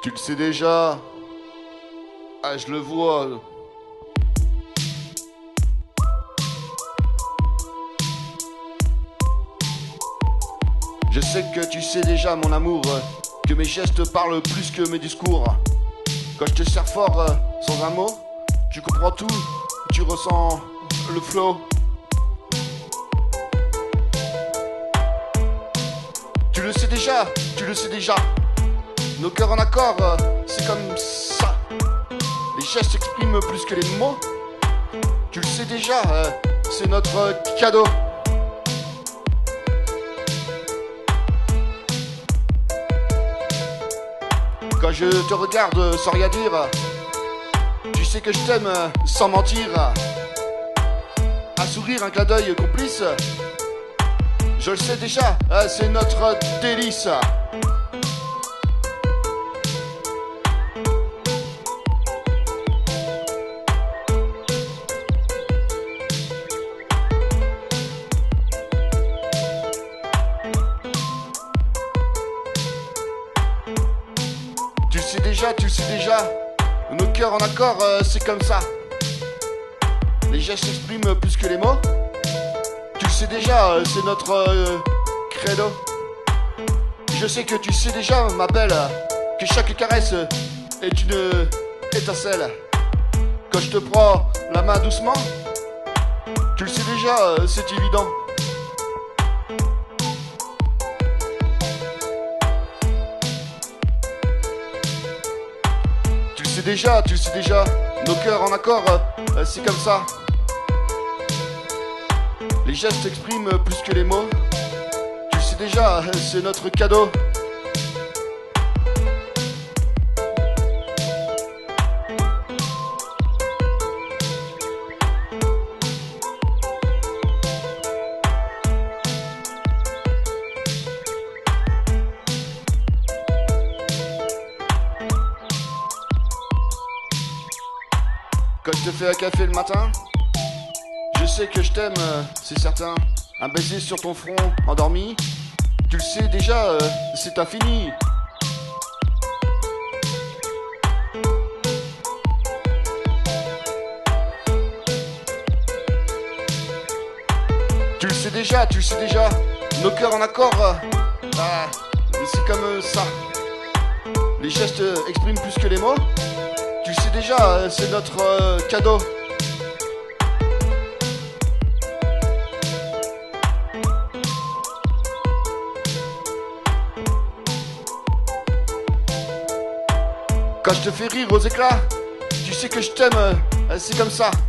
Tu le sais déjà. Ah, je le vois. Je sais que tu sais déjà, mon amour, que mes gestes parlent plus que mes discours. Quand je te sers fort, sans un mot, tu comprends tout, tu ressens le flow. Tu le sais déjà, tu le sais déjà. Nos cœurs en accord, c'est comme ça. Les gestes expriment plus que les mots. Tu le sais déjà, c'est notre cadeau. Quand je te regarde sans rien dire, tu sais que je t'aime sans mentir. Un sourire, un clin d'œil complice, je le sais déjà, c'est notre délice. Tu le sais déjà, nos cœurs en accord, c'est comme ça. Les gestes s'expriment plus que les mots. Tu le sais déjà, c'est notre credo. Je sais que tu sais déjà, ma belle, que chaque caresse est une étincelle. Quand je te prends la main doucement, tu le sais déjà, c'est évident. Tu le sais déjà, nos cœurs en accord, c'est comme ça. Les gestes expriment plus que les mots. Tu le sais déjà, c'est notre cadeau. Quand je te fais un café le matin, je sais que je t'aime, c'est certain. Un baiser sur ton front endormi, tu le sais déjà, c'est infini. Tu le sais déjà, nos cœurs en accord, c'est comme ça. Les gestes expriment plus que les mots. Tu sais déjà, c'est notre cadeau. Quand je te fais rire aux éclats, tu sais que je t'aime, c'est comme ça.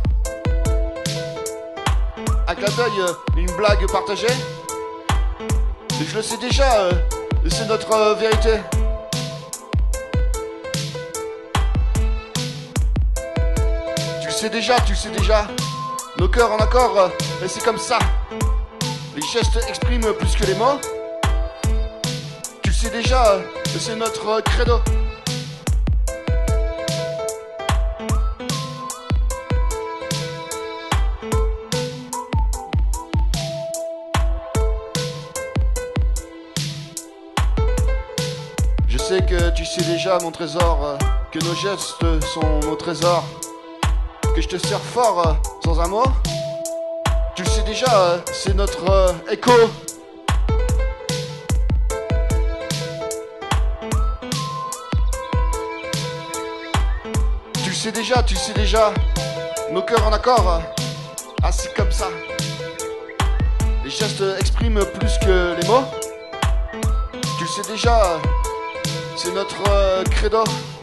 Un clin d'œil, une blague partagée. Et je le sais déjà, c'est notre vérité. Tu le sais déjà, nos cœurs en accord, c'est comme ça. Les gestes expriment plus que les mots. Tu le sais déjà, c'est notre credo. Je sais que tu sais déjà, mon trésor, que nos gestes sont nos trésors. Que je te sers fort sans un mot. Tu le sais déjà, c'est notre écho. Tu le sais déjà, nos cœurs en accord, c'est comme ça. Les gestes expriment plus que les mots. Tu le sais déjà, c'est notre credo.